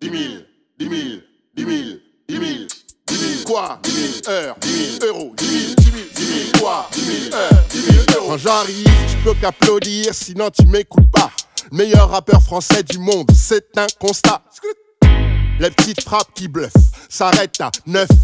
10 000, 10 000, 10 000, 10 000, 10 000, quoi? 10 000 heures, 10 000 euros, 10 000, 10 000, 10 000, quoi? 10 000 heures, 10 000 euros. Quand j'arrive, tu peux qu'applaudir, sinon tu m'écoutes pas. Meilleur rappeur français du monde, c'est un constat. Les petites frappes qui bluffent s'arrêtent à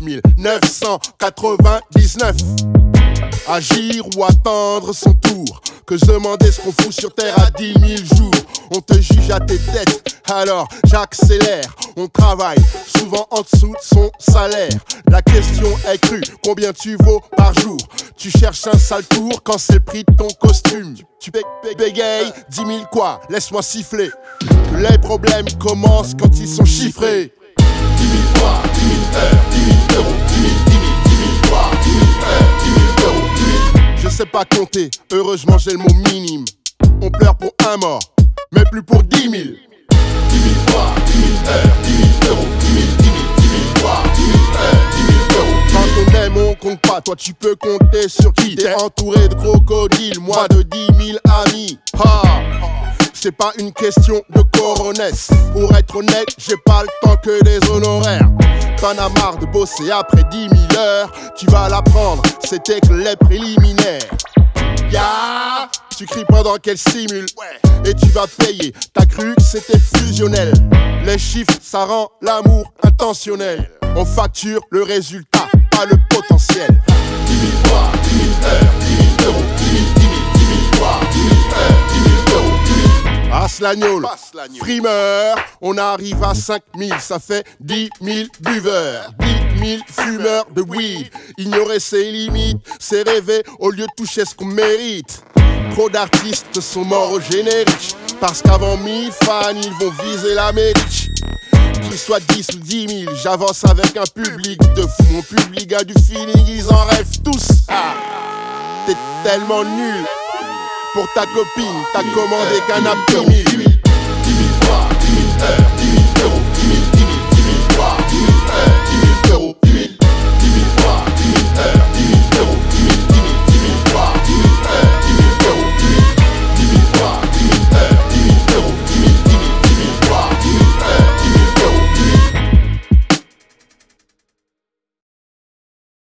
9999. Agir ou attendre son tour, que se demander ce qu'on fout sur terre à 10 000 jours. On te juge à tes têtes, alors j'accélère. On travaille souvent en dessous de son salaire. La question est crue, combien tu vaux par jour? Tu cherches un sale tour quand c'est le prix de ton costume. Tu bégayes, 10 000 quoi? Laisse-moi siffler. Les problèmes commencent quand ils sont chiffrés. 10 000 quoi? 10 000 heures, 10 000 euros, 10 000, 10 000, 10 000 quoi? 10 000 heures, 10 000 euros, 10 000. Je sais pas compter, heureusement j'ai le mot minime. On pleure pour un mort, mais plus pour 10 000. 10 000 quoi? 10 000 heures, 10 000 euros, 10 000, 10 000, 10 000 quoi? 10 000 heures, 10 000 euros. Quand on aime, on compte pas, toi tu peux compter sur qui? T'es entouré de crocodiles, moi de 10 000 amis. Ha! C'est pas une question de coronesse. Pour être honnête, j'ai pas le temps que des honoraires. T'en as marre de bosser après 10 000 heures. Tu vas l'apprendre, c'était que les préliminaires. Ya, tu cries pendant qu'elle simule. Et tu vas payer, t'as cru que c'était fusionnel. Les chiffres, ça rend l'amour intentionnel. On facture le résultat, pas le potentiel. 10 000 quoi? 10 000 heures, 10 000 euros, 10 000, 10 000, 10 000 quoi? 10 000 heures, 10 000 euros, 10 000. Aslagnol, frimeur, on arrive à 5 000, ça fait 10 000 buveurs, 10 000 fumeurs de weed. Ignorer ses limites, c'est rêver au lieu de toucher ce qu'on mérite. Trop d'artistes sont morts au générique, parce qu'avant 1000 fans, ils vont viser l'Amérique. Qu'ils soient 10 ou 10 000, j'avance avec un public de fou. Mon public a du feeling, ils en rêvent tous. Ah, t'es tellement nul. Pour ta copine, t'as commandé qu'un Happy Meal.